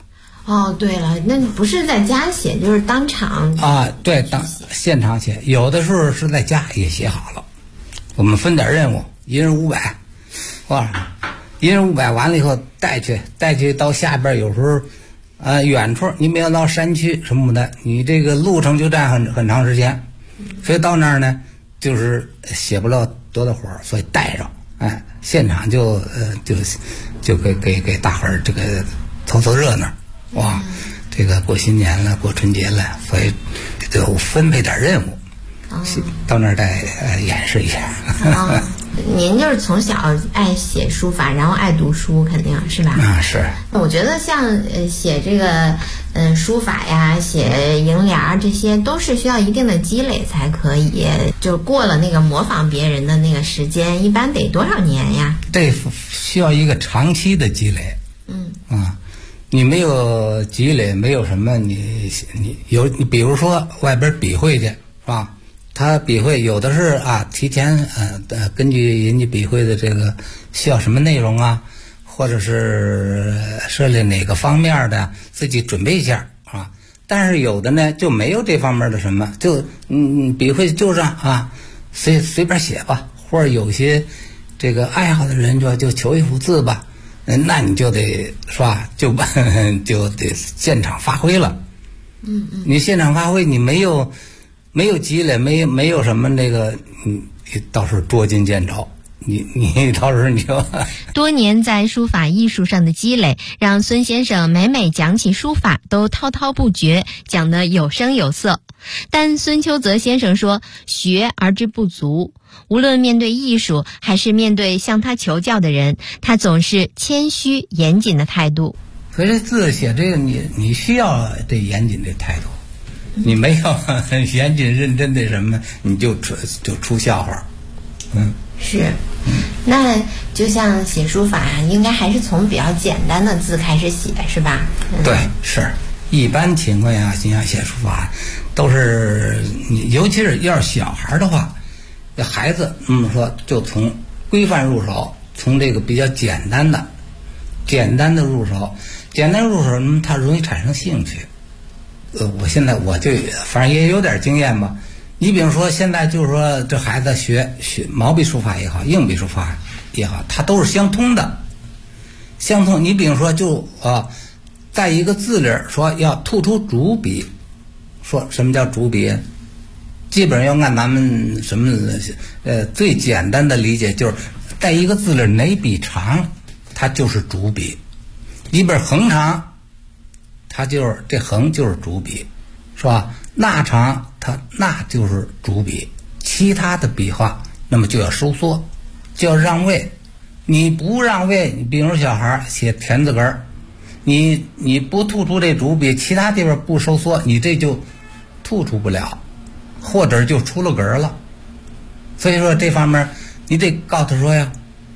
哦，对了，那不是在家写，就是当场啊，对，现场写，有的时候是在家也写好了。我们分点任务，一人500，哇，一人500完了以后带去到下边，有时候远处你没有到山区什么的，你这个路程就占很长时间，所以到那儿呢就是写不了多大会儿，所以带着，现场就给大伙儿这个凑热闹。哇，这个过新年了，过春节了，所以就分配点任务，到那儿再演示一下。 您就是从小爱写书法，然后爱读书，肯定是吧？ 是。 我觉得像写这个书法呀，写楹联这些，都是需要一定的积累才可以。就过了那个模仿别人的那个时间，一般得多少年呀？ 这需要一个长期的积累。你没有积累，没有什么，你比如说外边笔会去，是吧？他笔会有的是提前根据人家笔会的这个需要什么内容啊，或者是涉猎哪个方面的，自己准备一下啊。但是有的呢就没有这方面的什么，就笔会就让随便写吧，或者有些这个爱好的人就求一幅字吧。那你就得是吧？就得现场发挥了。你现场发挥，你没有积累，没有什么那个，你到时候捉襟见肘。你到时候你就多年在书法艺术上的积累，让孙先生每讲起书法都滔滔不绝，讲得有声有色。但孙秋泽先生说，学而知不足。无论面对艺术还是面对向他求教的人，他总是谦虚严谨的态度。 所以这字写这个你需要这严谨的态度，你没有严谨认真的什么，你就出笑话。 是。那就像写书法应该还是从比较简单的字开始写，是吧？ 对，是。一般情况下你想写书法都是你，尤其是要是小孩的话，孩子说就从规范入手，从这个比较简单的入手，他容易产生兴趣。我现在我就反正也有点经验吧。你比如说现在就是说这孩子学毛笔书法也好，硬笔书法也好，它都是相通的。你比如说在一个字里说要突出主笔，说什么叫主笔？基本上要按咱们什么最简单的理解，就是在一个字里哪笔长，它就是主笔；一笔横长，它就是这横就是主笔，是吧？捺长，它捺就是主笔，其他的笔画那么就要收缩，就要让位。你不让位，你比如小孩写田字根，你不突出这主笔，其他地方不收缩，你这就突出不了，或者就出了格了。所以说这方面你得告诉他说呀，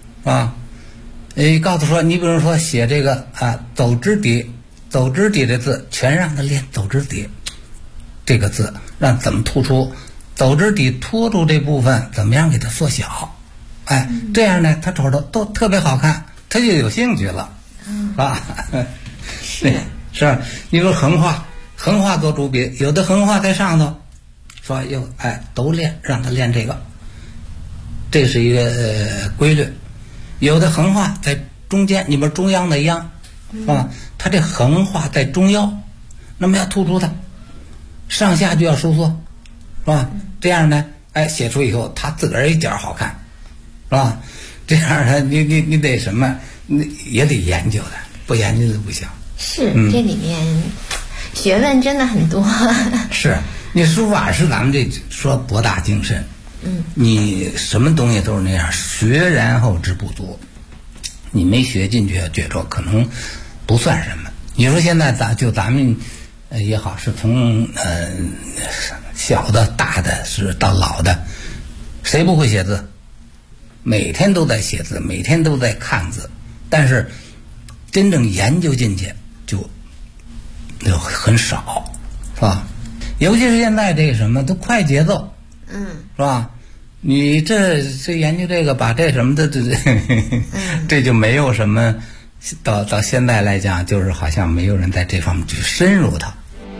告诉说，你比如说写这个走之底的字，全让他练走之底这个字，让怎么突出，走之底拖住这部分怎么样给它缩小，这样呢他瞅着都特别好看，他就有兴趣了，是吧？是。你说横画做主笔，有的横画在上头，说都练，让他练这个，这是一个规律。有的横画在中间，你们中央的央，是吧？他这横画在中腰，那么要突出它，上下就要收缩，是吧？这样呢，写出以后他自个儿一点好看，是吧？这样呢，你得什么，也得研究的，不研究就不行。 是，这里面学问真的很多。 是，你书法是咱们这说博大精深，你什么东西都是那样，学然后知不足，你没学进去，觉着可能不算什么。你说现在咱们也好，是从小的、大的是到老的，谁不会写字？每天都在写字，每天都在看字，但是真正研究进去就很少，是吧？尤其是现在这个什么都快节奏，是吧？你这研究这个，把这什么的这就没有什么到现在来讲，就是好像没有人在这方面去深入它。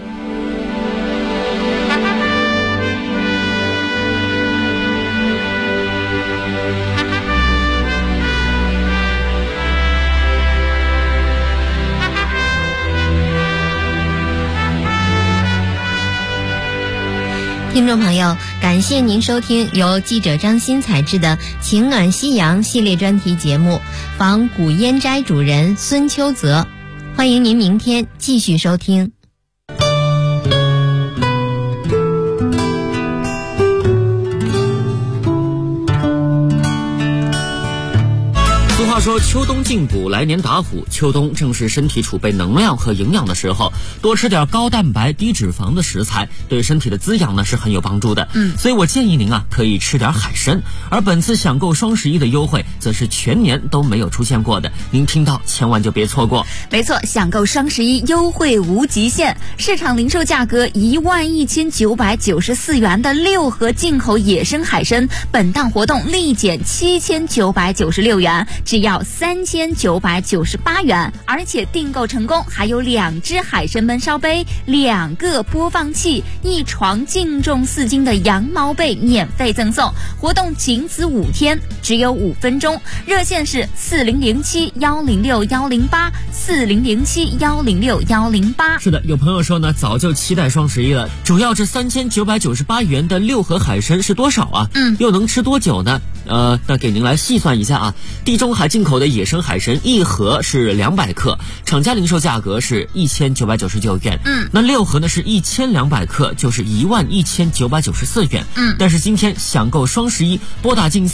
听众朋友，感谢您收听由记者张欣采制的《情暖夕阳》系列专题节目，访古烟斋主人孙秋泽。欢迎您明天继续收听。 话说秋冬进补，来年打虎。秋冬正是身体储备能量和营养的时候，多吃点高蛋白低脂肪的食材，对身体的滋养呢是很有帮助的。所以我建议您可以吃点海参。而本次享购双11的优惠，则是全年都没有出现过的，您听到千万就别错过。 没错，享购双11优惠无极限，市场零售价格11994元的6盒进口野生海参，本档活动立减7996元，只要3998元，而且订购成功还有2只海参焖烧杯、2个播放器、1床净重4斤的羊毛被免费赠送。活动仅此5天，只有5分钟，热线是4007106108，4007106108。 是的，有朋友说呢，早就期待双11了，主要这3998元的6盒海参是多少啊？又能吃多久呢？那给您来细算一下啊。地中海进口的野生海参1盒是200克，厂家零售价格是1999元。那6盒呢是1200克，就是11994元。但是今天享购双11，拨打进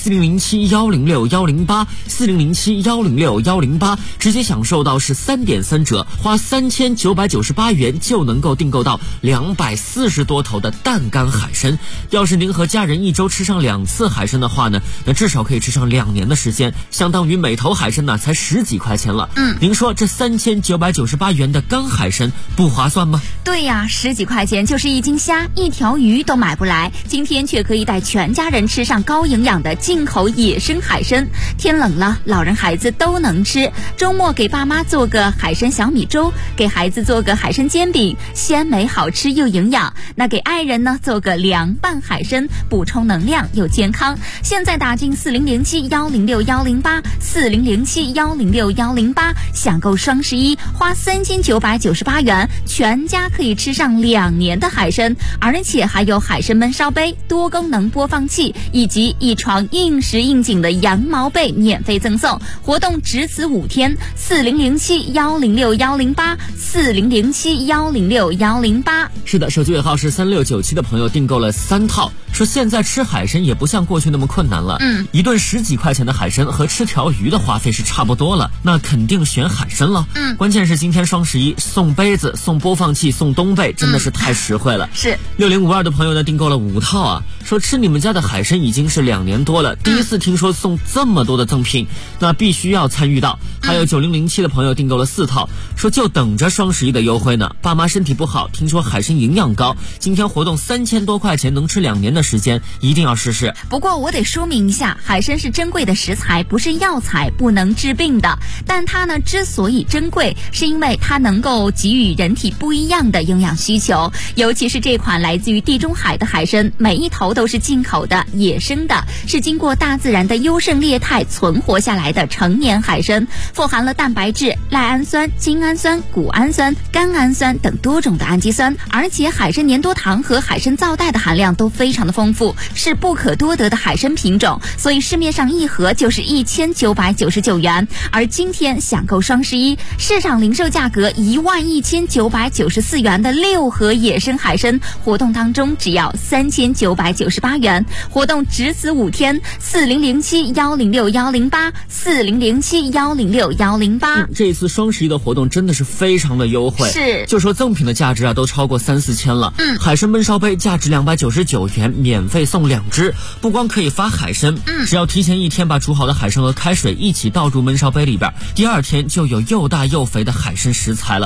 4007106108，4007106108，直接享受到是3.3折，花3998元就能够订购到240多头的淡干海参。要是您和家人一周吃上2次海参的话呢，那至少可以吃上2年的时间，相当于每头海参呢才10几块钱了。您说这3998元的干海参不划算吗？ 对呀，10几块钱就是1斤虾、1条鱼都买不来，今天却可以带全家人吃上高营养的进口野生海参。天冷了，老人孩子都能吃，周末给爸妈做个海参小米粥，给孩子做个海参煎饼，鲜美好吃又营养。那给爱人呢做个凉拌海参，补充能量又健康。现在打进4007106108，4007106108，享购双11，花3998元，全家可以吃上2年的海参，而且还有海参焖烧杯、多功能播放器以及1床应时应景的羊毛被免费赠送。活动只此5天，4007106108，4007106108。 是的，手机尾号是3697的朋友订购了3套，说现在吃海参也不像过去那么困难了。一顿10几块钱的海参和吃条鱼的花费是差不多了，那肯定选海参了。关键是今天双11送杯子、送播放器、送冬被，真的是太实惠了。 是 6052的朋友呢订购了5套啊，说吃你们家的海参已经是2年多了，第一次听说送这么多的赠品，那必须要参与到。还有9007的朋友订购了4套，说就等着双11的优惠呢。爸妈身体不好，听说海参营养高，今天活动3000多块钱能吃2年的时间，一定要试试。 不过我得说明一下，海参是珍贵的食材，不是药材，不能治病的。但它呢之所以珍贵，是因为它能够给予人体不一样的营养需求。尤其是这款来自于地中海的海参，每一头都是进口的、野生的，是经过大自然的优胜劣汰存活下来的成年海参，富含了蛋白质、赖氨酸、精氨酸、谷氨酸、甘氨酸等多种的氨基酸，而且海参粘多糖和海参皂带的含量都非常的丰富，是不可多得的海参品种，所以市面上1盒就是1999元。而今天享购双11，市场零售价格11994元的6盒野生海参，活动当中只要3998元。活动只此5天，4007106108，4007106108。 这一次双11的活动真的是非常的优惠， 是就说赠品的价值都超过3、4千了。海参焖烧杯价值299元，免费送2只，不光可以发海参，只要提前1天把煮好的海参和开水一起倒入焖烧杯里边，第2天就有又大又肥的海参食材了。